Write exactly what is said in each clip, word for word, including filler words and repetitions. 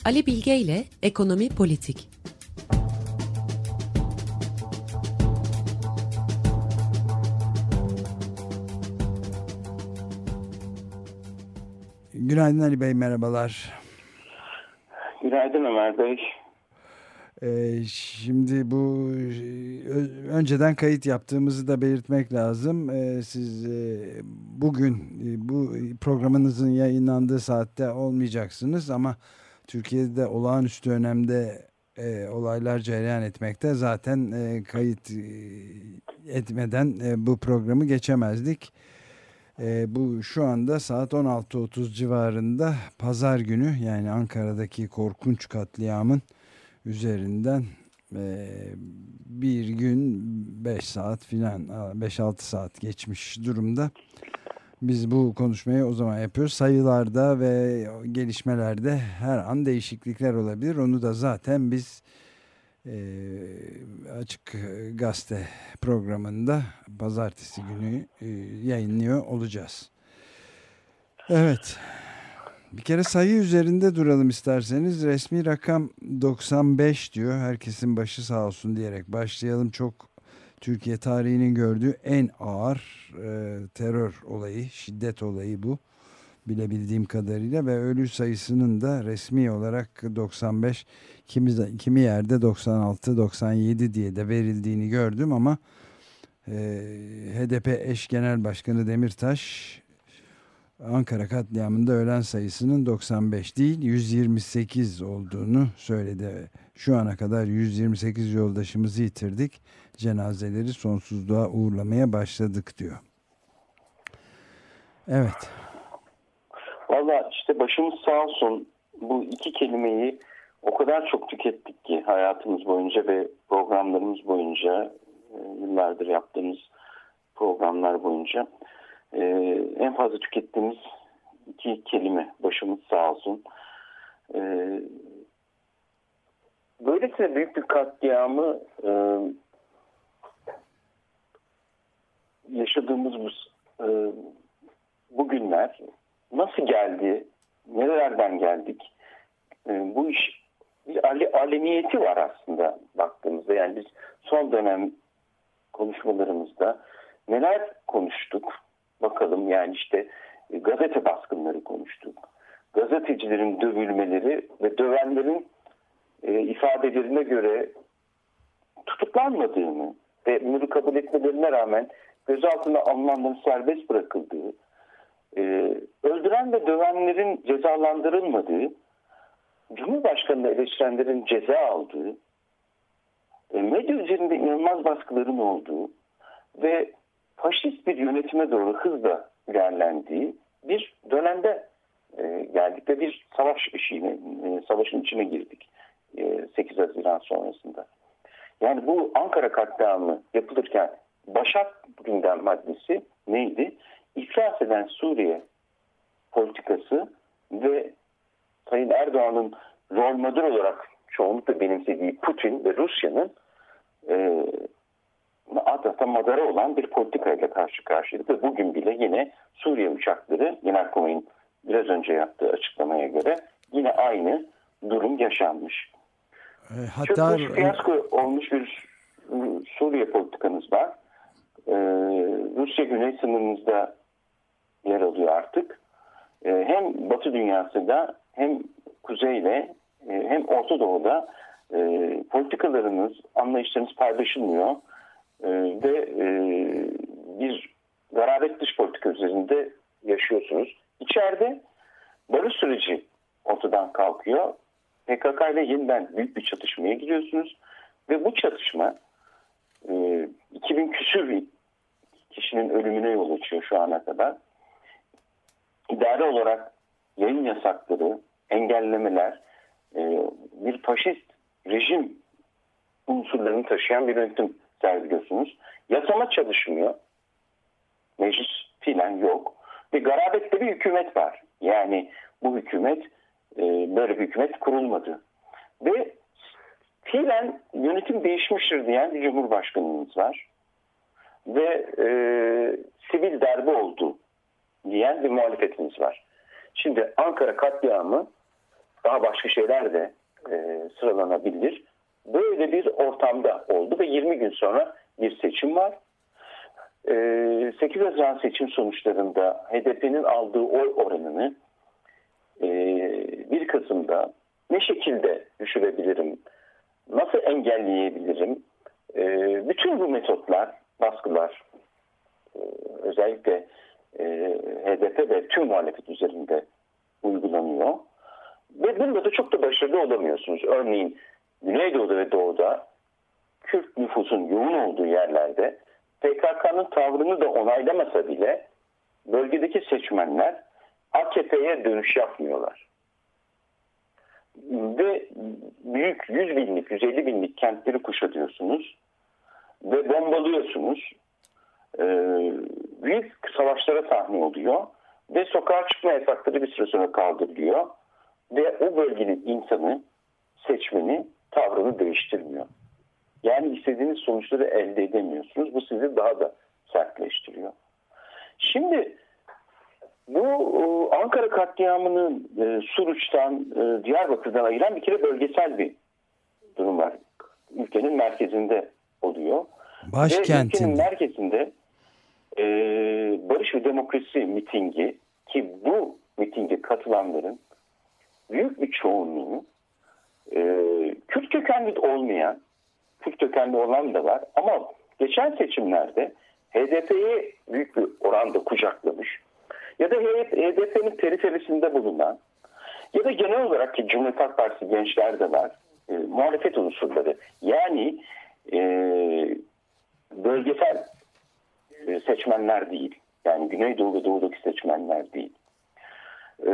Ali Bilge ile Ekonomi Politik. Günaydın Ali Bey, merhabalar. Günaydın Ömer Bey. Ee, şimdi bu önceden kayıt yaptığımızı da belirtmek lazım. Ee, siz e, bugün e, bu programınızın yayınlandığı saatte olmayacaksınız ama Türkiye'de olağanüstü önemde e, olaylar cereyan etmekte. Zaten e, kayıt e, etmeden e, bu programı geçemezdik. E, bu şu anda saat on altı otuz civarında, pazar günü, yani Ankara'daki korkunç katliamın üzerinden e, bir gün beş saat filan, beş altı saat geçmiş durumda. Biz bu konuşmayı o zaman yapıyoruz. Sayılarda ve gelişmelerde her an değişiklikler olabilir. Onu da zaten biz e, Açık Gazete programında pazartesi günü e, yayınlıyor olacağız. Evet. Bir kere sayı üzerinde duralım isterseniz. Resmi rakam doksan beş diyor. Herkesin başı sağ olsun diyerek başlayalım. Çok Türkiye tarihinin gördüğü en ağır e, terör olayı, şiddet olayı bu. Bilebildiğim kadarıyla ve ölü sayısının da resmi olarak doksan beş, kimi, kimi yerde doksan altı doksan yedi diye de verildiğini gördüm ama e, H D P eş genel başkanı Demirtaş Ankara katliamında ölen sayısının doksan beş değil yüz yirmi sekiz olduğunu söyledi. Şu ana kadar yüz yirmi sekiz yoldaşımızı yitirdik. Cenazeleri sonsuzluğa uğurlamaya başladık diyor. Evet. Valla işte başımız sağ olsun, bu iki kelimeyi o kadar çok tükettik ki hayatımız boyunca ve programlarımız boyunca, yıllardır yaptığımız programlar boyunca Ee, en fazla tükettiğimiz iki kelime, başımız sağ olsun. Ee, böylesine büyük bir katliamı e, yaşadığımız bu e, bugünler nasıl geldi, nerelerden geldik? E, bu iş bir ale, alemiyeti var aslında baktığımızda. Yani biz son dönem konuşmalarımızda neler konuştuk? Bakalım, yani işte gazete baskınları konuştuk. Gazetecilerin dövülmeleri ve dövenlerin e, ifadelerine göre tutuklanmadığını ve bunları kabul etmelerine rağmen gözaltına alınanların serbest bırakıldığı, e, öldüren ve dövenlerin cezalandırılmadığı, Cumhurbaşkanı'nı eleştirenlerin ceza aldığı, e, medya üzerinde inanılmaz baskıların olduğu ve faşist bir yönetime doğru hızla ilerlendiği bir dönemde e, geldik ve bir savaş işine, e, savaşın içine girdik e, sekiz Haziran sonrasında. Yani bu Ankara katliamı yapılırken Başak gündem maddesi neydi? İflas eden Suriye politikası ve Sayın Erdoğan'ın rol model olarak çoğunlukla benimsediği Putin ve Rusya'nın e, adeta madara olan bir politikayla karşı karşıyaydık ve bugün bile yine Suriye uçakları, Genelkurmay'ın biraz önce yaptığı açıklamaya göre yine aynı durum yaşanmış. E, hatta çok fiyasko olmuş bir Suriye politikanız var. Ee, Rusya güney sınırımızda yer alıyor artık. Ee, hem Batı dünyasında hem kuzeyle e, hem Orta Doğu'da e, politikalarınız, anlayışlarınız paylaşılmıyor. Ee, ve e, bir garabet dış politika üzerinde yaşıyorsunuz. İçeride barış süreci ortadan kalkıyor. P K K ile yeniden büyük bir çatışmaya giriyorsunuz. Ve bu çatışma e, iki bin küsür bir kişinin ölümüne yol açıyor şu ana kadar. İdari olarak yayın yasakları, engellemeler, e, bir faşist rejim unsurlarını taşıyan bir yönetim sergiliyorsunuz. Yasama çalışmıyor. Meclis filan yok. Ve garabette bir hükümet var. Yani bu hükümet, e, böyle bir hükümet kurulmadı. Ve fiilen yönetim değişmiştir diyen bir cumhurbaşkanımız var. Ve e, sivil darbe oldu diyen bir muhalefetimiz var. Şimdi Ankara katliamı daha başka şeyler de e, sıralanabilir. Böyle bir ortamda oldu ve yirmi gün sonra bir seçim var. E, sekiz Haziran seçim sonuçlarında H D P'nin aldığı oy oranını e, bir Kasım'da ne şekilde düşürebilirim, nasıl engelleyebilirim? E, bütün bu metotlar, baskılar e, özellikle e, H D P ve tüm muhalefet üzerinde uygulanıyor. Ve bunda da çok da başarılı olamıyorsunuz. Örneğin Güneydoğu'da ve Doğu'da Kürt nüfusun yoğun olduğu yerlerde P K K'nın tavrını da onaylamasa bile bölgedeki seçmenler A K P'ye dönüş yapmıyorlar. Ve büyük yüz binlik, yüz elli binlik kentleri kuşatıyorsunuz ve bombalıyorsunuz. Ee, büyük savaşlara sahne oluyor ve sokağa çıkma yasakları bir süre sonra kaldırılıyor ve o bölgenin insanı, seçmeni tavrını değiştirmiyor. Yani istediğiniz sonuçları elde edemiyorsunuz. Bu sizi daha da sertleştiriyor. Şimdi bu Ankara katliamını e, Suruç'tan, e, Diyarbakır'dan ayıran bir kere bölgesel bir durum var. Ülkenin merkezinde oluyor. Başkentinde. Ve ülkenin merkezinde e, Barış ve Demokrasi mitingi, ki bu mitinge katılanların büyük bir çoğunluğu e, Kürt kökenli olmayan, Kürt kökenli olan da var ama geçen seçimlerde H D P'yi büyük bir oranda kucaklamış ya da H D P'nin periferisinde bulunan ya da genel olarak ki Cumhuriyet Halk Partisi gençler de var, e, muhalefet unsurları, yani e, bölgesel e, seçmenler değil, yani Güneydoğu ve Doğu'daki seçmenler değil. E,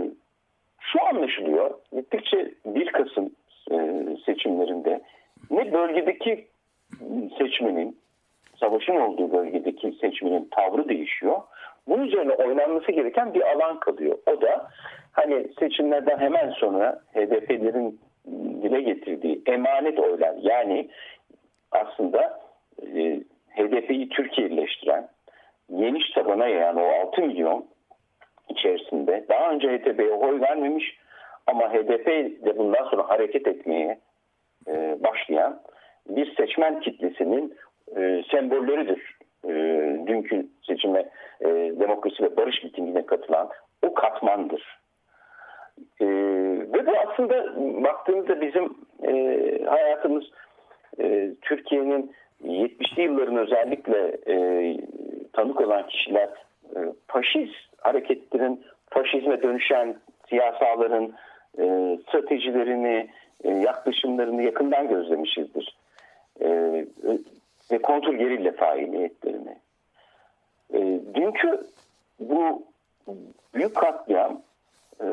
şu anlaşılıyor, gittikçe bir Kasım e, seçimlerinde ne bölgedeki seçmenin, savaşın olduğu bölgedeki seçmenin tavrı değişiyor. Bunun üzerine oynanması gereken bir alan kalıyor. O da hani seçimlerden hemen sonra H D P'lerin dile getirdiği emanet oylar, yani aslında e, H D P'yi Türkiye'leştiren, geniş tabana yayan o altı milyon içerisinde daha önce H D P'ye oy vermemiş ama H D P de bundan sonra hareket etmeye e, başlayan bir seçmen kitlesinin e, sembolleridir. E, dünkü seçime e, Demokrasi ve Barış mitingine katılan o katmandır. E, ve bu aslında baktığımızda bizim e, hayatımız e, Türkiye'nin yetmişli yılların özellikle e, tanık olan kişiler e, faşist hareketlerin, faşizme dönüşen siyasaların e, stratejilerini, e, yaklaşımlarını yakından gözlemişizdir. E, ve kontrgerilla faaliyetlerini. E, dünkü bu büyük katliam e,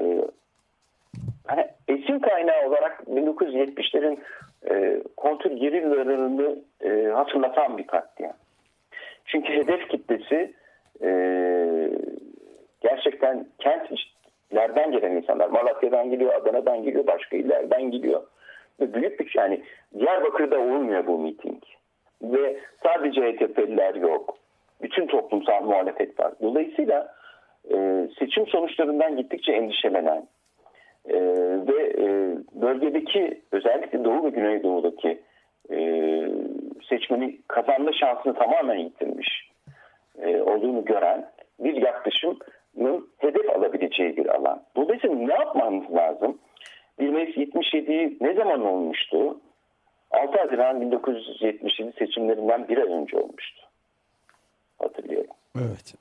hani esin kaynağı olarak bin dokuz yüz yetmişlerin e, kontrgerillalarını e, hatırlatan bir katliam. Çünkü hedef kitlesi e, gerçekten kentlerden gelen insanlar. Malatya'dan geliyor, Adana'dan geliyor, başka illerden geliyor. Ve büyük bir, yani Diyarbakır'da olmuyor bu miting. Ve sadece H D P'liler yok. Bütün toplumsal muhalefet var. Dolayısıyla e, seçim sonuçlarından gittikçe endişelenen e, ve e, bölgedeki özellikle Doğu ve Güneydoğu'daki e, seçmenin kazanma şansını tamamen yitirmiş e, olduğunu gören bir yaklaşımın hedef alabileceği bir alan. Dolayısıyla ne yapmamız lazım? bir Mayıs yetmiş yedi ne zaman olmuştu? altı Haziran bin dokuz yüz yetmiş yedi seçimlerinden bir ay önce olmuştu. Hatırlıyorum. Evet.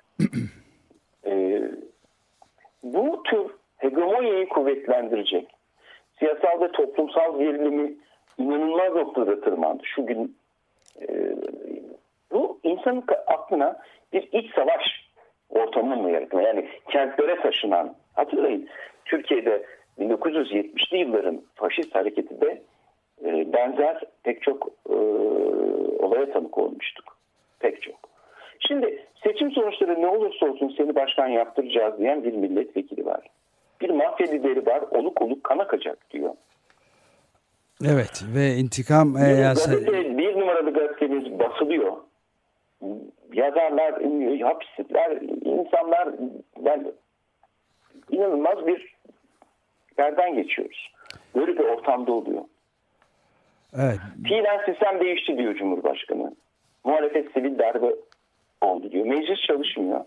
ee, bu tür hegemonyayı kuvvetlendirecek, siyasal ve toplumsal gerilimi inanılmaz noktada tırmandı. Şu gün e, bu insanın aklına bir iç savaş ortamı mı yaratıyor? Yani kentlere taşınan, hatırlayın Türkiye'de bin dokuz yüz yetmişli yılların faşist hareketi de e, benzer pek çok e, olaya tanık olmuştuk. Pek çok. Şimdi seçim sonuçları ne olursa olsun seni başkan yaptıracağız diyen bir milletvekili var. Bir mafya lideri var, oluk oluk kan akacak diyor. Evet ve intikam Bir, e, gazete, bir numaralı gazetemiz basılıyor. Yazarlar, hapisler, insanlar, yani inanılmaz bir yerden geçiyoruz. Böyle bir ortamda oluyor. Evet. Fiilen sistem değişti diyor Cumhurbaşkanı. Muhalefet sivil darbe oldu diyor. Meclis çalışmıyor.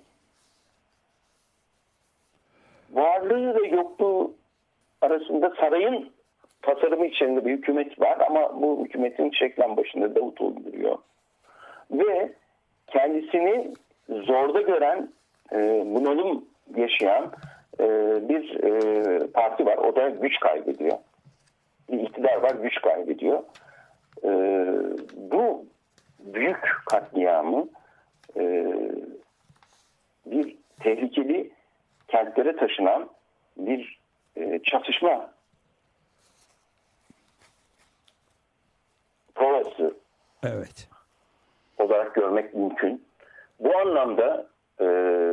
Varlığı ve yokluğu arasında sarayın tasarımı içinde bir hükümet var ama bu hükümetin şeklen başında Davutoğlu duruyor. Ve kendisini zorda gören, e, bunalım yaşayan e, bir e, parti var. O da güç kaybediyor. Bir iktidar var, güç kaybediyor. E, bu büyük katliamı e, bir tehlikeli kentlere taşınan bir e, çatışma provası Evet. olarak görmek mümkün. Bu anlamda e,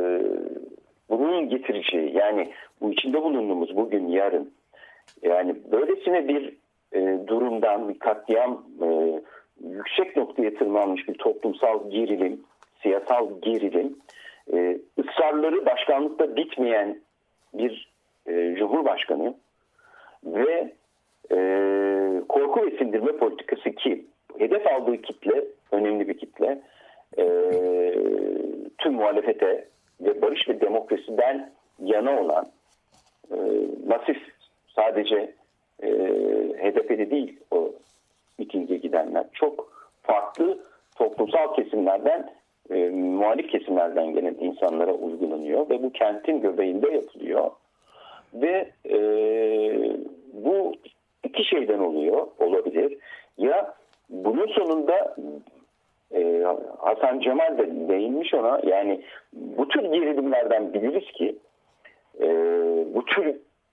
bunun getireceği, yani bu içinde bulunduğumuz bugün yarın, yani böylesine bir e, durumdan, bir katliam, e, yüksek noktaya tırmanmış bir toplumsal gerilim, siyasal gerilim, e, ısrarları başkanlıkta bitmeyen bir e, cumhurbaşkanı ve e, korku ve sindirme politikası, ki hedef aldığı kitle önemli bir kitle, e, tüm muhalefete ve barış ve demokrasiden yana olan, e, masif, sadece e, H D P'de değil o mitinge gidenler, çok farklı toplumsal kesimlerden, e, muhalif kesimlerden gelen insanlara uygulanıyor ve bu kentin göbeğinde yapılıyor ve e, bu iki şeyden oluyor, olabilir. Ya bunun sonunda e, Hasan Cemal de değinmiş ona, yani bu tür gerilimlerden biliriz ki e, bu tür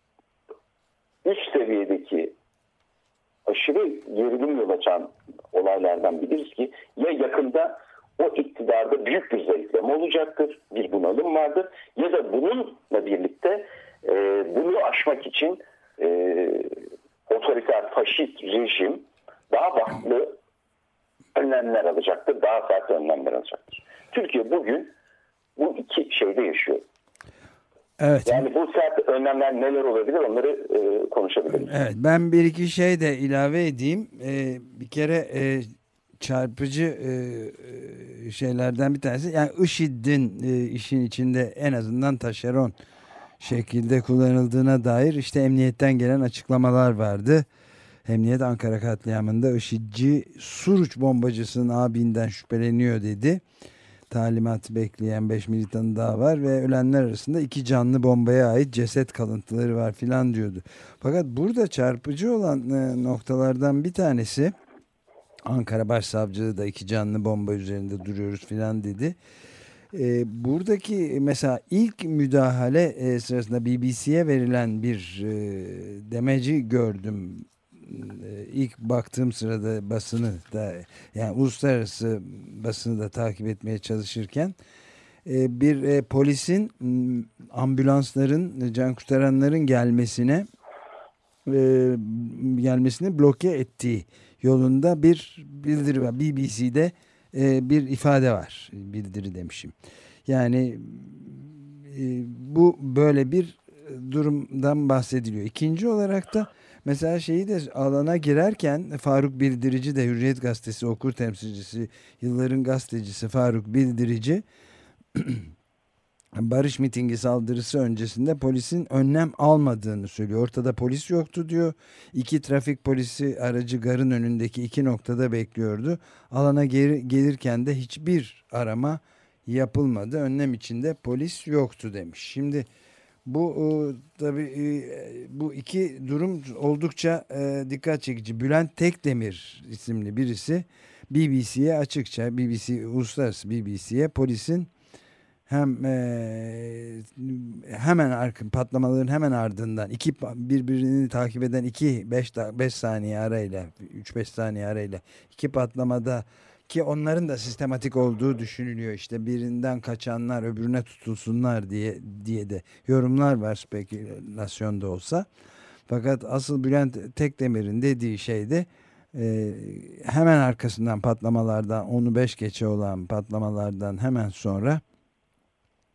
üst seviyedeki aşırı gerilim yol açan olaylardan biliriz ki ya yakında o iktidarda büyük bir zayıflama olacaktır, bir bunalım vardır, ya da bununla birlikte e, bunu aşmak için e, otoriter faşist rejim daha farklı önlemler alacaktır, daha farklı önlemler alacaktır. Türkiye bugün bu iki şeyde yaşıyor. Evet. Yani bu sert önlemler neler olabilir, onları e, konuşabiliriz. Evet, ben bir iki şey de ilave edeyim. Ee, bir kere e, çarpıcı e, e, şeylerden bir tanesi, yani IŞİD'in e, işin içinde en azından taşeron şekilde kullanıldığına dair işte emniyetten gelen açıklamalar vardı. Emniyet Ankara katliamında IŞİD'ci Suruç bombacısının abinden şüpheleniyor dedi. Talimat bekleyen beş militanı daha var ve ölenler arasında iki canlı bombaya ait ceset kalıntıları var filan diyordu. Fakat burada çarpıcı olan e, noktalardan bir tanesi, Ankara Başsavcılığı da iki canlı bomba üzerinde duruyoruz filan dedi. E, buradaki mesela ilk müdahale e, sırasında B B C'ye verilen bir e, demeci gördüm. İlk baktığım sırada basını da, yani uluslararası basını da takip etmeye çalışırken bir polisin ambulansların, can kurtaranların gelmesine gelmesini bloke ettiği yolunda bir bildiri var. B B C'de bir ifade var. Bildiri demişim. Yani bu böyle bir durumdan bahsediliyor. İkinci olarak da mesela şeyi de, alana girerken Faruk Bildirici de, Hürriyet Gazetesi okur temsilcisi, yılların gazetecisi Faruk Bildirici barış mitingi saldırısı öncesinde polisin önlem almadığını söylüyor. Ortada polis yoktu diyor. İki trafik polisi aracı garın önündeki iki noktada bekliyordu. Alana geri, gelirken de hiçbir arama yapılmadı. Önlem içinde polis yoktu demiş. Şimdi bu tabii bu iki durum oldukça dikkat çekici. Bülent Tekdemir isimli birisi B B C'ye açıkça, B B C uluslararası B B C'ye polisin hem e, hemen arka, patlamaların hemen ardından iki birbirini takip eden iki beş saniye arayla, üç beş saniye arayla iki patlamada, ki onların da sistematik olduğu düşünülüyor, işte birinden kaçanlar öbürüne tutulsunlar diye diye de yorumlar var, spekülasyonda olsa. Fakat asıl Bülent Tekdemir'in dediği şey de e, hemen arkasından patlamalardan, onu beş geçe olan patlamalardan hemen sonra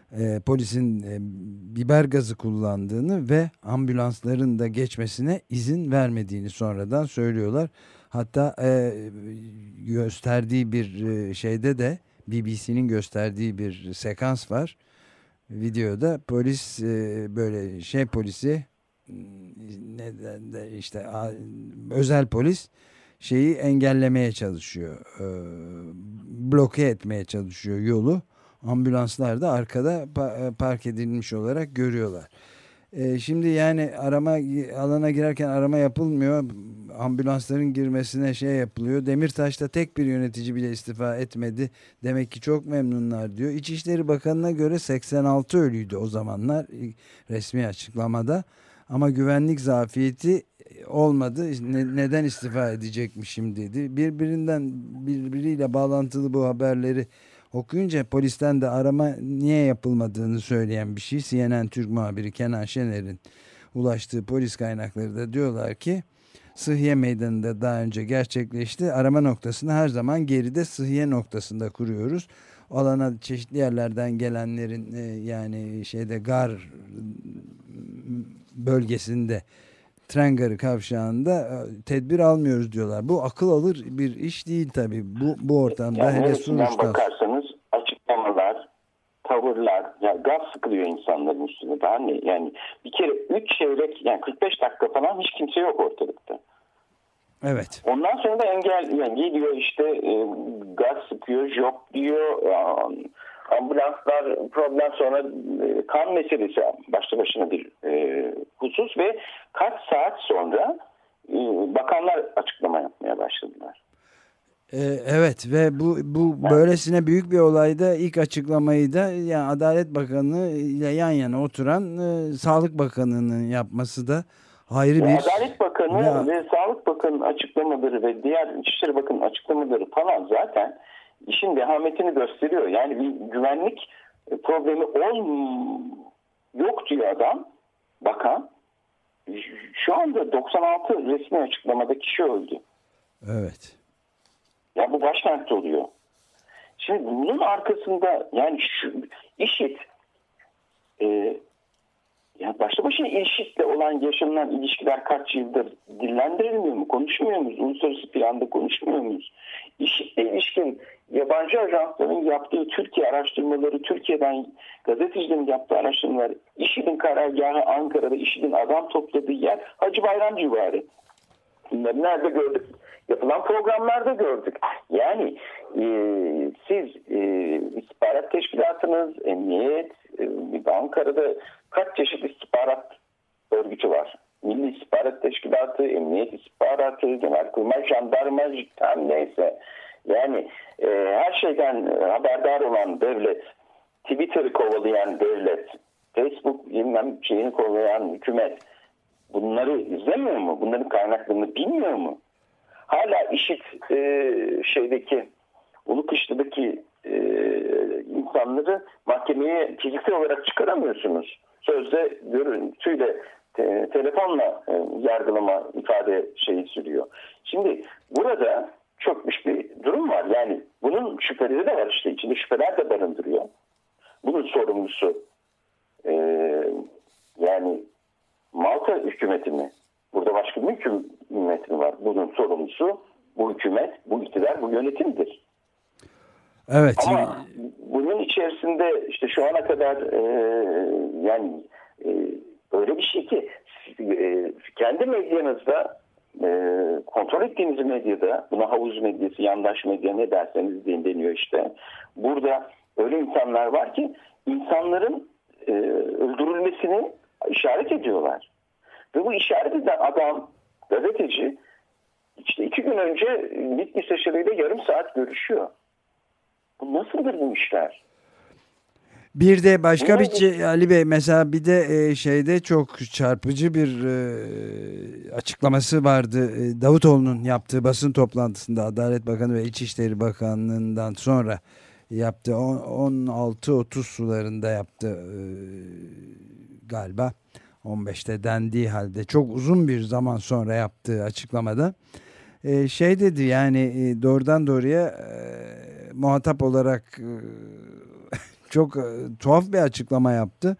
e, polisin e, biber gazı kullandığını ve ambulansların da geçmesine izin vermediğini sonradan söylüyorlar. Hatta e, gösterdiği bir e, şeyde de B B C'nin gösterdiği bir sekans var. Videoda polis e, böyle şey polisi neden de işte a, özel polis şeyi engellemeye çalışıyor. E, bloke etmeye çalışıyor yolu. Ambulanslar da arkada pa- park edilmiş olarak görüyorlar. E, şimdi yani arama alana girerken arama yapılmıyor. Ambulansların girmesine şey yapılıyor. Demirtaş'ta tek bir yönetici bile istifa etmedi. Demek ki çok memnunlar diyor. İçişleri Bakanı'na göre seksen altı ölüydü o zamanlar resmi açıklamada. Ama güvenlik zafiyeti olmadı. Ne, neden istifa edecekmişim dedi. Birbirinden birbiriyle bağlantılı bu haberleri okuyunca polisten de arama niye yapılmadığını söyleyen bir şey. C N N Türk muhabiri Kenan Şener'in ulaştığı polis kaynakları da diyorlar ki Sıhhiye Meydanı'nda daha önce gerçekleşti. Arama noktasını her zaman geride Sıhhiye noktasında kuruyoruz. Alana çeşitli yerlerden gelenlerin yani şeyde gar bölgesinde tren garı kavşağında tedbir almıyoruz diyorlar. Bu akıl alır bir iş değil tabii. Bu, bu ortamda yani hele sonuçta. Bakarsanız açıklamalar, tavırlar, yani gaz sıkılıyor insanların üstüne. Daha ne? Yani bir kere üç çeyrek yani kırk beş dakika falan hiç kimse yok ortalıkta. Evet. Ondan sonra da engel yani geliyor işte e, gaz sıkıyor, job diyor. E, ambulanslar problem sonra e, kan meselesi başlı başına bir e, husus ve kaç saat sonra e, bakanlar açıklama yapmaya başladılar. Ee, evet ve bu bu böylesine büyük bir olayda ilk açıklamayı da yani Adalet Bakanı ile yan yana oturan e, Sağlık Bakanı'nın yapması da ayrı bir. Adalet Bakanı ve, ve Sağlık Bakanı'nın açıklamaları ve diğer İçişleri Bakanı'nın açıklamaları falan zaten işin vehametini gösteriyor. Yani bir güvenlik problemi ol yok diyor adam, bakan. Şu anda doksan altı resmi açıklamada kişi öldü. Evet. Ya bu başkentte oluyor. Şimdi bunun arkasında yani şu IŞİD e, ya başlı başına IŞİD'le olan yaşanılan ilişkiler kaç yıldır dillendirilmiyor mu? Konuşmuyor muyuz? Uluslararası planda konuşmuyor muyuz? IŞİD'le ilişkin yabancı ajansların yaptığı Türkiye araştırmaları, Türkiye'den gazetecilerin yaptığı araştırmalar, IŞİD'in karargahı Ankara'da, IŞİD'in adam topladığı yer Hacı Bayram civarı. Bunları nerede gördük? Yapılan programlarda gördük. Yani e, siz e, istihbarat teşkilatınız, emniyet, e, Ankara'da kaç çeşit istihbarat örgütü var? Milli İstihbarat Teşkilatı, Emniyet İstihbaratı, Genelkurmay, Jandarma, tam neyse. Yani e, her şeyden haberdar olan devlet, Twitter'ı kovalayan devlet, Facebook bilmem şeyini kovalayan hükümet bunları izlemiyor mu? Bunların kaynaklarını bilmiyor mu? Hala IŞİD e, şeydeki Ulukışla'daki e, insanları mahkemeye fiziksel olarak çıkaramıyorsunuz. Sözde görüntüyle te, telefonla e, yargılama ifade şeyi sürüyor. Şimdi burada çökmüş bir durum var. Yani bunun şüpheleri de var işte. İçinde şüpheler de barındırıyor. Bunun sorumlusu e, yani Malta hükümeti mi? Burada başka bir hükümet mi var? Bunun sorumlusu bu hükümet, bu iktidar, bu yönetimdir. Evet. Ama bunun içerisinde işte şu ana kadar e, yani e, öyle bir şey ki e, kendi medyanızda e, kontrol ettiğiniz medyada, buna havuz medyası, yandaş medya ne derseniz deyin deniyor işte. Burada öyle insanlar var ki insanların e, öldürülmesini işaret ediyorlar. Ve bu işaret eden adam, gazeteci işte iki gün önce Bitlis Eşeri'yle yarım saat görüşüyor. Bu nasıldır bu işler? Bir de başka bir şey Ali Bey mesela bir de e, şeyde çok çarpıcı bir e, açıklaması vardı. E, Davutoğlu'nun yaptığı basın toplantısında Adalet Bakanı ve İçişleri Bakanlığı'ndan sonra yaptı. on altı otuz sularında yaptı e, galiba. on beşte dendiği halde çok uzun bir zaman sonra yaptığı açıklamada e, şey dedi yani e, doğrudan doğruya e, muhatap olarak e, çok e, tuhaf bir açıklama yaptı.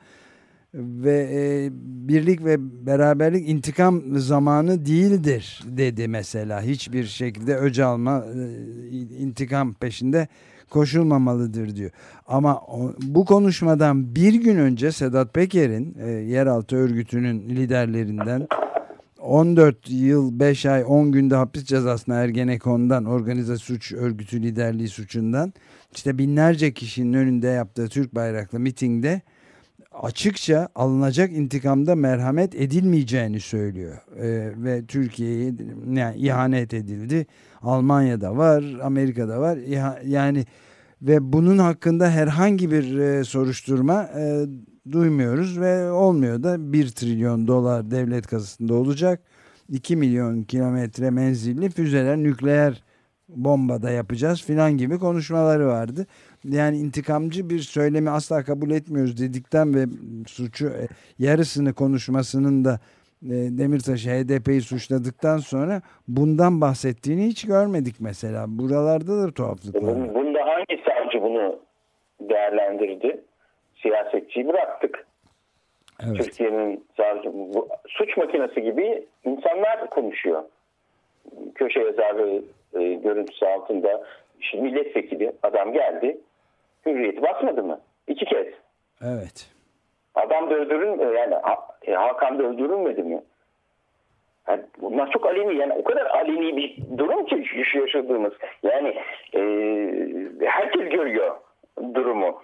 Ve e, birlik ve beraberlik intikam zamanı değildir dedi mesela. Hiçbir şekilde öc alma, e, intikam peşinde koşulmamalıdır diyor. Ama o, bu konuşmadan bir gün önce Sedat Peker'in e, yeraltı örgütünün liderlerinden on dört yıl beş ay on günde hapis cezasına Ergenekon'dan, organize suç örgütü liderliği suçundan, işte binlerce kişinin önünde yaptığı Türk bayraklı mitingde açıkça alınacak intikamda merhamet edilmeyeceğini söylüyor. Ee, ve Türkiye'ye yani ihanet edildi. Almanya'da var, Amerika'da var. İha, yani ve bunun hakkında herhangi bir e, soruşturma e, duymuyoruz ve olmuyor da bir trilyon dolar devlet kasasında olacak. iki milyon kilometre menzilli füzeler, nükleer bombada yapacağız filan gibi konuşmaları vardı. Yani intikamcı bir söylemi asla kabul etmiyoruz dedikten ve suçu yarısını konuşmasının da Demirtaş'ı, H D P'yi suçladıktan sonra bundan bahsettiğini hiç görmedik mesela. Buralarda da tuhaflık var. Bunda hangi savcı bunu değerlendirdi? Siyasetçiyi bıraktık. Evet. Türkiye'nin savcı, bu, suç makinesi gibi insanlar konuşuyor. Köşe yazarı e, görüntüsü altında işte milletvekili adam geldi. Hürriyeti basmadı mı? İki kez. Evet. Adam da öldürülmedi. Yani Hakan da öldürülmedi mi? Yani bunlar çok aleni. Yani o kadar aleni bir durum ki şu yaşadığımız. Yani e, herkes görüyor durumu.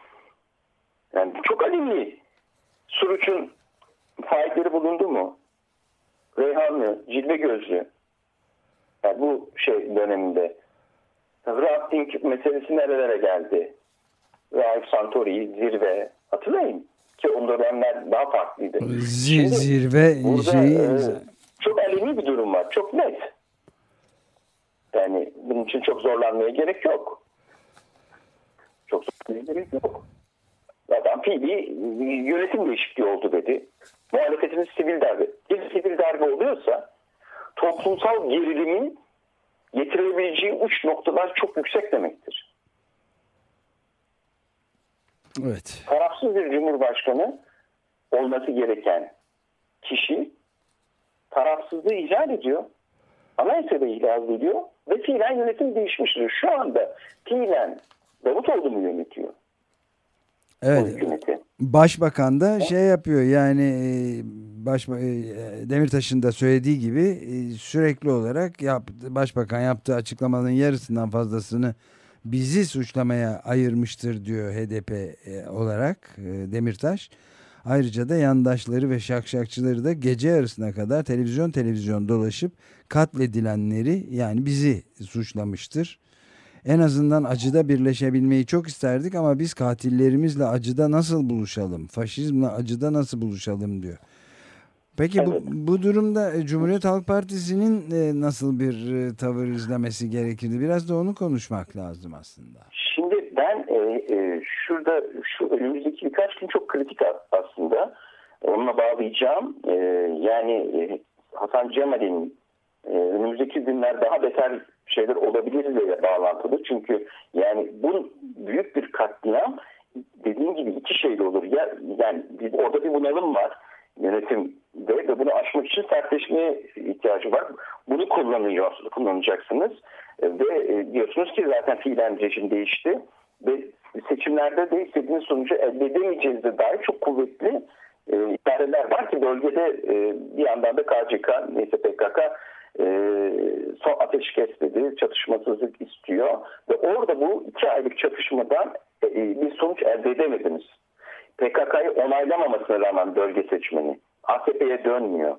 Yani çok aleni. Suruç'un failleri bulundu mu? Reyhanlı, Cilve Gözlü. Yani bu şey döneminde. Rafting meselesi nerelere geldi? Raif Santori, zirve. Hatırlayın ki o dönemler daha farklıydı. Z Şimdi zirve şey... e, çok aleni bir durum var. Çok net. Yani bunun için çok zorlanmaya gerek yok. Çok zorlanmaya gerek yok. Adam fiili yönetim değişikliği oldu dedi. Muhalefetimiz sivil darbe. Bir sivil darbe oluyorsa toplumsal gerilimin getirebileceği uç noktalar çok yüksek demektir. Evet. Tarafsız bir cumhurbaşkanı olması gereken kişi tarafsızlığı ihlal ediyor. Anayasada ihlal ediyor ve fiilen yönetim değişmiştir. Şu anda fiilen Davutoğlu mu yönetiyor? Evet. Başbakan da şey yapıyor yani baş, Demirtaş'ın da söylediği gibi sürekli olarak yaptı, başbakan yaptığı açıklamanın yarısından fazlasını bizi suçlamaya ayırmıştır diyor H D P olarak Demirtaş. Ayrıca da yandaşları ve şakşakçıları da gece yarısına kadar televizyon televizyon dolaşıp katledilenleri yani bizi suçlamıştır. En azından acıda birleşebilmeyi çok isterdik ama biz katillerimizle acıda nasıl buluşalım? Faşizmle acıda nasıl buluşalım diyor. Peki evet. bu, bu durumda Cumhuriyet Halk Partisi'nin nasıl bir tavır izlemesi gerekirdi? Biraz da onu konuşmak lazım aslında. Şimdi ben e, e, şurada şu önümüzdeki birkaç gün çok kritik aslında. Onunla bağlayacağım. E, yani e, Hasan Cemal'in e, önümüzdeki günler daha beter şeyler olabilirle bağlantılı. Çünkü yani bu büyük bir katliam dediğim gibi iki şeyle olur. Ya, yani bir, orada bir bunalım var yönetimde ve bunu aşmak için sertleşmeye ihtiyacı var. Bunu kullanıyor, kullanacaksınız. Ve diyorsunuz ki zaten fiilen rejim değişti. Ve seçimlerde de istediğiniz sonucu elde edemeyeceğinize dair çok kuvvetli e, ifadeler var ki bölgede e, bir yandan da K C K, neyse P K K e, son ateşkes dedi, çatışmasızlık istiyor. Ve orada bu iki aylık çatışmadan e, bir sonuç elde edemediniz. P K K'yı onaylamamasına rağmen bölge seçmeni A K P'ye dönmüyor.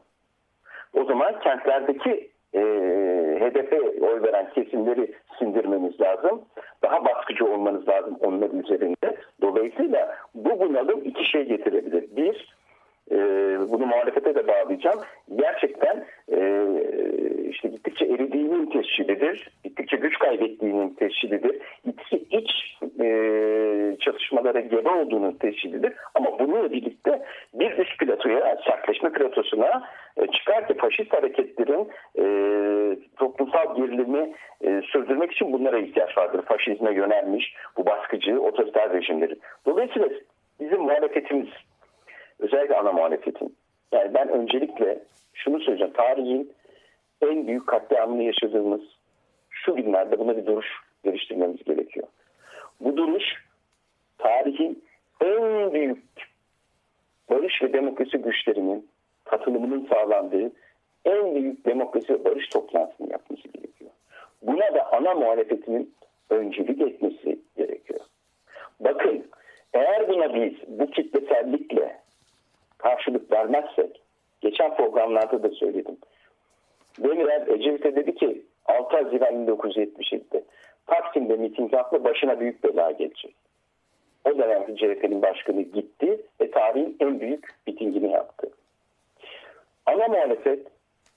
O zaman kentlerdeki e, H D P'ye oy veren kesimleri sindirmeniz lazım. Daha baskıcı olmanız lazım onların üzerinde. Dolayısıyla bu bunalım iki şey getirebilir. Bir, e, bunu muhalefete de bağlayacağım. Gerçekten e, işte gittikçe eridiğinin teşhiridir. Gittikçe güç kaybettiğinin teşhiridir. İç, iç e, çatışmalara gebe olduğunun teşhiridir. Ama bununla birlikte bir üst platoya, sertleşme platosuna E, çıkar ki faşist hareketlerin e, toplumsal gerilimi e, sürdürmek için bunlara ihtiyaç vardır. Faşizme yönelmiş bu baskıcı otoriter rejimleri. Dolayısıyla bizim muhalefetimiz, özellikle ana muhalefetin, yani ben öncelikle şunu söyleyeceğim. Tarihin en büyük katliamını yaşadığımız şu günlerde buna bir duruş geliştirmemiz gerekiyor. Bu duruş tarihin en büyük barış ve demokrasi güçlerinin katılımının sağlandığı en büyük demokrasi ve barış toplantısını yapması gerekiyor. Buna da ana muhalefetinin öncülük etmesi gerekiyor. Bakın, eğer buna biz bu kitlesellikle karşılık vermezsek, geçen programlarda da söyledim. Demirel Ecevit'e dedi ki altı Haziran bin dokuz yüz yetmiş yedi'de Taksim'de miting yaptı, başına büyük bela gelecek. O dönemde C H P'nin başkanı gitti ve tarihin en büyük mitingini yaptı. Ana muhalefet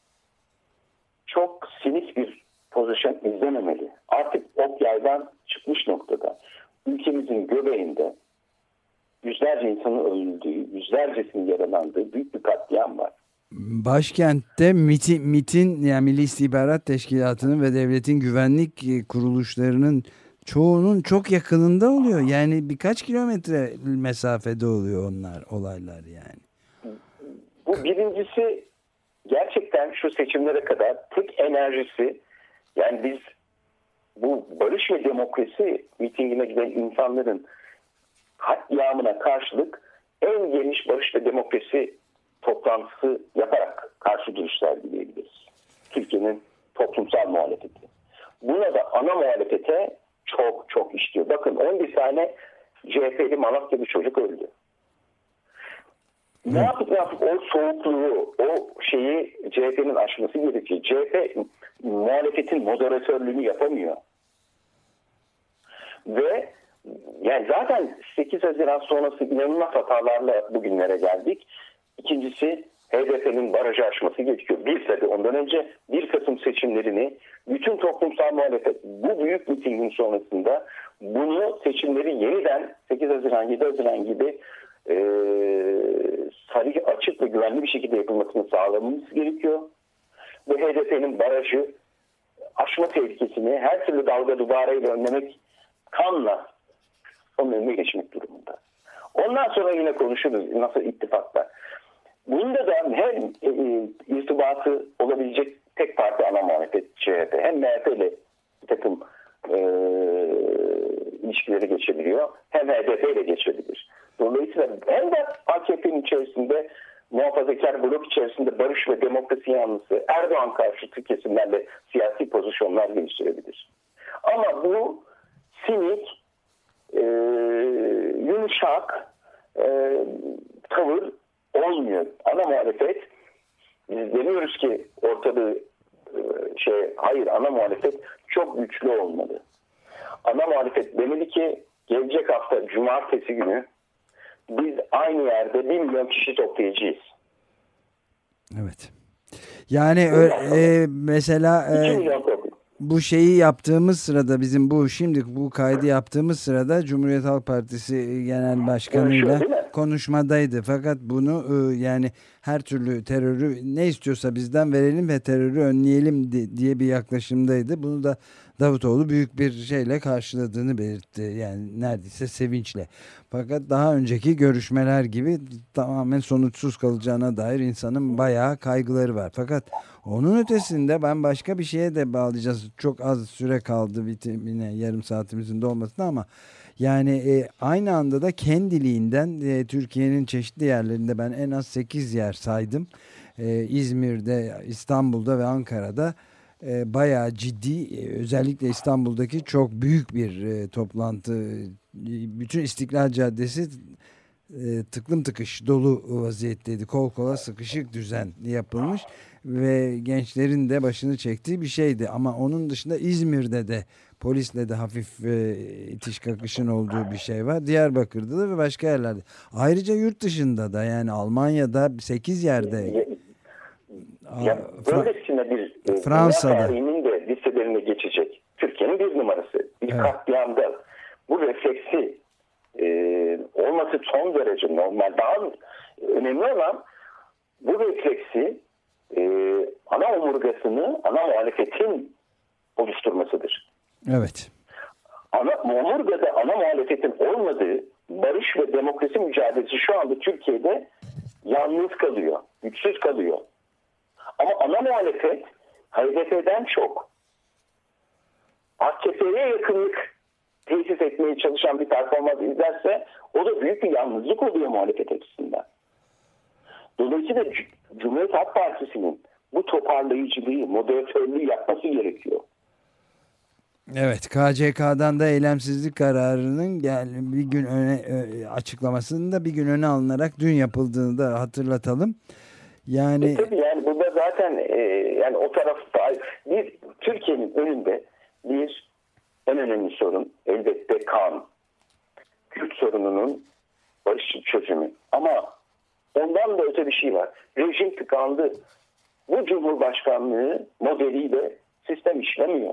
çok sinik bir pozisyon izlememeli. Artık ok yaydan çıkmış noktada. Ülkemizin göbeğinde yüzlerce insanın öldüğü, yüzlercesinin yaralandığı büyük bir katliam var. Başkentte MİT'in, MİT'in yani Milli İstihbarat Teşkilatı'nın ve devletin güvenlik kuruluşlarının çoğunun çok yakınında oluyor. Yani birkaç kilometre mesafede oluyor onlar, olaylar yani. Bu birincisi, gerçekten şu seçimlere kadar tek enerjisi, yani biz bu barış ve demokrasi mitingine giden insanların katliamına karşılık en geniş barış ve demokrasi toplantısı yaparak karşı duruş sergileyebiliriz. Türkiye'nin toplumsal muhalefeti. Buna da ana muhalefete çok çok işliyor. Bakın on bir tane C H P'li Malatya'lı çocuk öldü. Ne yapıp ne yapıp o soğukluğu, o şeyi C H P'nin aşması gerekiyor. C H P muhalefetin moderatörlüğünü yapamıyor. Ve yani zaten sekiz Haziran sonrası inanılmaz hatalarla bugünlere geldik. İkincisi H D P'nin barajı aşması gerekiyor. Bir tabii ondan önce bir Kasım seçimlerini bütün toplumsal muhalefet bu büyük mitingin sonrasında bunu seçimleri yeniden sekiz Haziran yedi Haziran gibi e, sarı, açık ve güvenli bir şekilde yapılmasını sağlamamız gerekiyor. Ve H D P'nin barajı aşma tehlikesini her türlü dalga duvarıyla önlemek, kanla onun önüne geçmek durumunda. Ondan sonra yine konuşuruz nasıl ittifakla. Bunda da hem e, irtibatı olabilecek tek parti ana muhalefet C H P, hem M H P ile bir takım e, ilişkileri geçebiliyor, hem H D P ile geçebilir. Dolayısıyla hem de A K P'nin içerisinde, muhafazakar blok içerisinde barış ve demokrasi yanlısı Erdoğan karşıtı kesimlerle siyasi pozisyonlar geliştirebilir. Ama bu sinik, e, yumuşak e, tavır olmuyor. Ana muhalefet, biz demiyoruz ki ortalığı e, şey, hayır, ana muhalefet çok güçlü olmalı. Ana muhalefet demeli ki gelecek hafta cumartesi günü biz aynı yerde bir milyon kişi toplayacağız. Evet. Yani e, mesela e, bu şeyi yaptığımız sırada, bizim bu şimdi bu kaydı yaptığımız sırada Cumhuriyet Halk Partisi Genel Başkanı'yla konuşmadaydı. Fakat bunu e, yani her türlü terörü ne istiyorsa bizden verelim ve terörü önleyelim diye bir yaklaşımdaydı. Bunu da Davutoğlu büyük bir şeyle karşıladığını belirtti. Yani neredeyse sevinçle. Fakat daha önceki görüşmeler gibi tamamen sonuçsuz kalacağına dair insanın bayağı kaygıları var. Fakat onun ötesinde ben başka bir şeye de bağlayacağız. Çok az süre kaldı bitimine, yarım saatimizin dolmasına, ama yani e, aynı anda da kendiliğinden e, Türkiye'nin çeşitli yerlerinde ben en az sekiz yer saydım. E, İzmir'de, İstanbul'da ve Ankara'da e, bayağı ciddi, e, özellikle İstanbul'daki çok büyük bir e, toplantı. E, bütün İstiklal Caddesi e, tıklım tıkış dolu vaziyetteydi. Kol kola sıkışık düzen yapılmış ve gençlerin de başını çektiği bir şeydi. Ama onun dışında İzmir'de de polisle de hafif e, itiş kakışın olduğu bir şey var. Diyarbakır'da da ve başka yerlerde. Ayrıca yurt dışında da, yani Almanya'da sekiz yerde. Ya, böylesine bir Fransa'da tarihinin de listelerine geçecek. Türkiye'nin bir numarası. Bir evet. katliamda bu refleksi e, olması son derece normal. Daha önemli olan bu refleksi e, ana omurgasını ana muhalefetin oluşturmasıdır. Evet. Ana omurgada ana muhalefetin olmadığı barış ve demokrasi mücadelesi şu anda Türkiye'de yalnız kalıyor, güçsüz kalıyor. Ama ana muhalefet H D P'den çok A K P'ye yakınlık tesis etmeye çalışan bir performans izlerse o da büyük bir yalnızlık oluyor muhalefet açısından. Dolayısıyla Cumhuriyet Halk Partisi'nin bu toparlayıcılığı, moderatörlüğü yapması gerekiyor. Evet, K C K'dan da eylemsizlik kararının yani bir gün öne açıklamasının da bir gün öne alınarak dün yapıldığını da hatırlatalım. Yani e tabii yani burada zaten e, yani o tarafta bir Türkiye'nin önünde bir en önemli sorun elbette kan. Kürt sorununun barışçıl çözümü. Ama ondan da öte bir şey var. Rejim tıkandı. Bu Cumhurbaşkanlığı modeliyle sistem işlemiyor.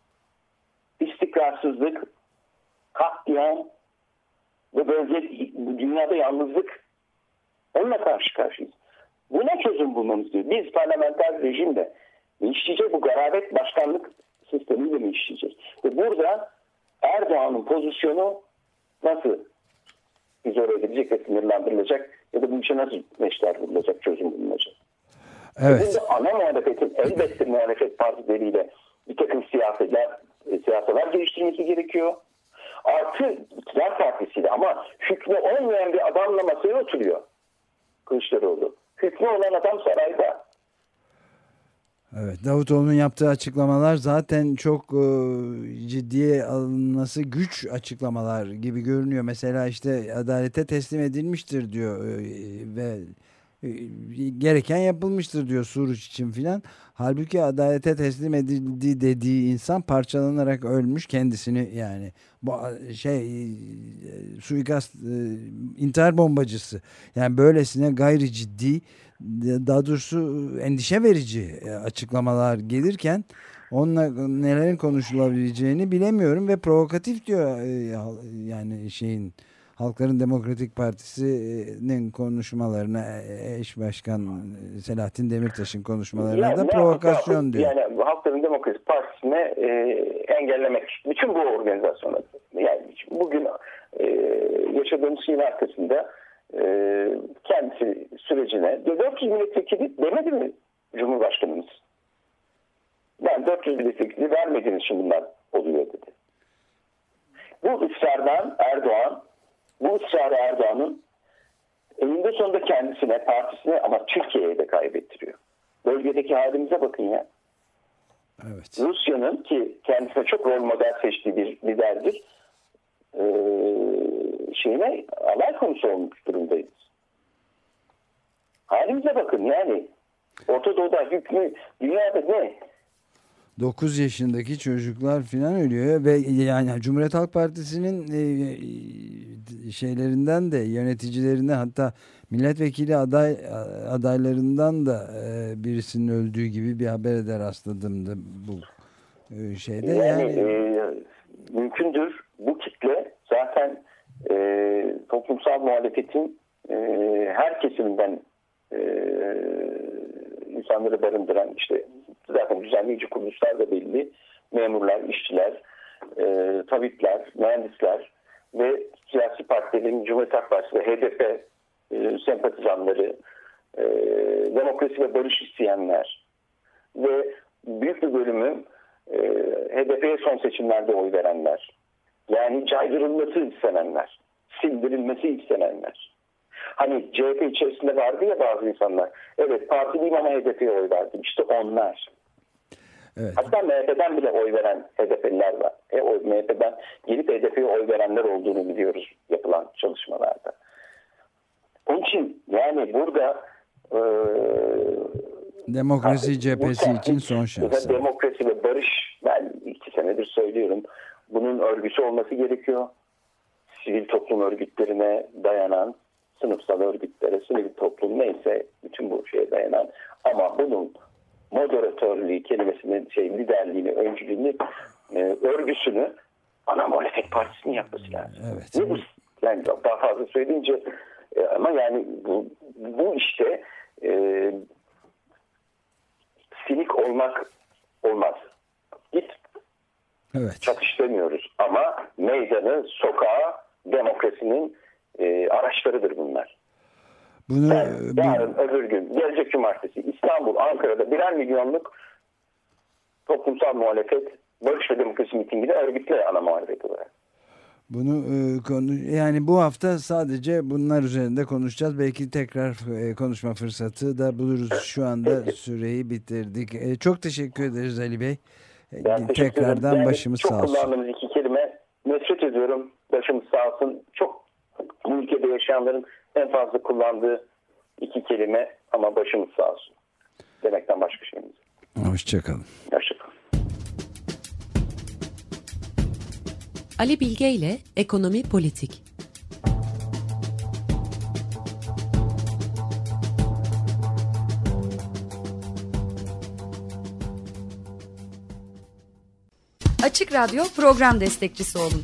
İstikrarsızlık, katliam ve bölge, dünyada yalnızlık. Onunla karşı karşıyayız. Buna çözüm bulmamız gerekiyor. Biz parlamenter rejimde mi işleyecek, bu garabet başkanlık sistemiyle mi işleyecek? Ve burada Erdoğan'ın pozisyonu nasıl izole edilecek ve sınırlandırılacak ya da bu işe nasıl meşler bulunacak, çözüm bulunacak? Evet. Burada ana muhalefetin elbette muhalefet partileriyle bir takım siyasetler, siyasetler geliştirmesi gerekiyor. Artı iktidar partisiyle ama hükmü olmayan bir adamla masaya oturuyor Kılıçdaroğlu. Hükmü olan adam sarayda. Evet, Davutoğlu'nun yaptığı açıklamalar zaten çok e, ciddiye alınması güç açıklamalar gibi görünüyor. Mesela işte adalete teslim edilmiştir diyor e, ve e, gereken yapılmıştır diyor Suruç için filan. Halbuki adalete teslim edildi dediği insan parçalanarak ölmüş, kendisini yani bu şey e, suikast e, intihar bombacısı. Yani böylesine gayri ciddi, daha doğrusu endişe verici açıklamalar gelirken onunla nelerin konuşulabileceğini bilemiyorum ve provokatif diyor yani şeyin Halkların Demokratik Partisi'nin konuşmalarına, eş başkan Selahattin Demirtaş'ın konuşmalarına yani, da provokasyon diyor. Yani Halkların Demokratik Partisi'ne e, engellemek bütün bu organizasyonları. Yani bugün e, yaşadığımız şeyin arkasında e, kendisi sürecine dört yüz milletvekili demedi mi Cumhurbaşkanımız? Ben dört yüz milletvekili vermediğiniz için bunlar oluyor dedi. Bu ısrardan Erdoğan, bu ısrarı Erdoğan'ın eninde sonunda kendisine, partisine ama Türkiye'ye de kaybettiriyor. Bölgedeki halimize bakın ya. Evet. Rusya'nın ki kendisine çok rol model seçtiği bir liderdir. Ee, şeyine alay konusu olmuş durumdayız. Halimize bakın yani. Orta Doğu'da hükmü dünyada ne? dokuz yaşındaki çocuklar falan ölüyor ve yani Cumhuriyet Halk Partisi'nin şeylerinden de yöneticilerinden hatta milletvekili aday adaylarından da birisinin öldüğü gibi bir habere de rastladım da bu şeyde yani, yani e, mümkündür bu kitle zaten e, toplumsal muhalefetin e, her kesiminden e, insanları barındıran işte zaten düzenleyici kuruluşlar da belli. Memurlar, işçiler, e, tabipler, mühendisler ve siyasi partilerin Cumhuriyet Halk Partisi ve H D P e, sempatizanları, e, demokrasi ve barış isteyenler ve büyük bir bölümü e, H D P'ye son seçimlerde oy verenler. Yani caydırılması istenenler, sildirilmesi istenenler. Hani C H P içerisinde vardı ya bazı insanlar. Evet partiliyim ama H D P'ye oy verdim. İşte onlar. Evet. Hatta M H P'den bile oy veren H D P'liler var. E, o M H P'den gelip H D P'ye oy verenler olduğunu biliyoruz yapılan çalışmalarda. Onun için yani burada e, demokrasi cephesi için son şans. Demokrasi ve barış ben iki senedir söylüyorum. Bunun örgüsü olması gerekiyor. Sivil toplum örgütlerine dayanan, sınıfsal örgütlere, sivil toplum neyse bütün bu şeye dayanan ama bunun moderatörlüğü kelimesinin şey liderliğini, öncülüğünü, e, örgüsünü ana muhalefet partisinin yapması lazım. Evet. Ne bu? Yani daha fazla söyleyince e, ama yani bu, bu işte e, ittifak olmak olmaz. Git. Evet. Çatıştırmıyoruz ama meydanı, sokağı, demokrasinin e, araçlarıdır bunlar. Bunu Yani yarın bu... öbür gün, gelecek cumartesi İstanbul, Ankara'da birer milyonluk toplumsal muhalefet, barış ve demokrasi mitingini örgütle ana muhalefet olarak. Bunu e, konu yani bu hafta sadece bunlar üzerinde konuşacağız. Belki tekrar e, konuşma fırsatı da buluruz. Şu anda Peki. süreyi bitirdik. E, çok teşekkür ederiz Ali Bey. Ben Tekrardan yani başımız sağ olsun. Çok kullandığımız iki kelime, nefret ediyorum, başımız sağ olsun. Çok bu ülkede yaşayanların en fazla kullandığı iki kelime ama başımız sağ olsun demekten başka şeyimiz yok. Hoşçakalın. Hoşçakalın. Ali Bilge ile Ekonomi Politik. Açık Radyo program destekçisi olun.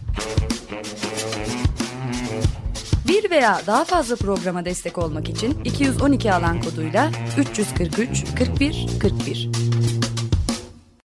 Bir veya daha fazla programa destek olmak için iki yüz on iki alan koduyla üç yüz kırk üç kırk bir kırk bir.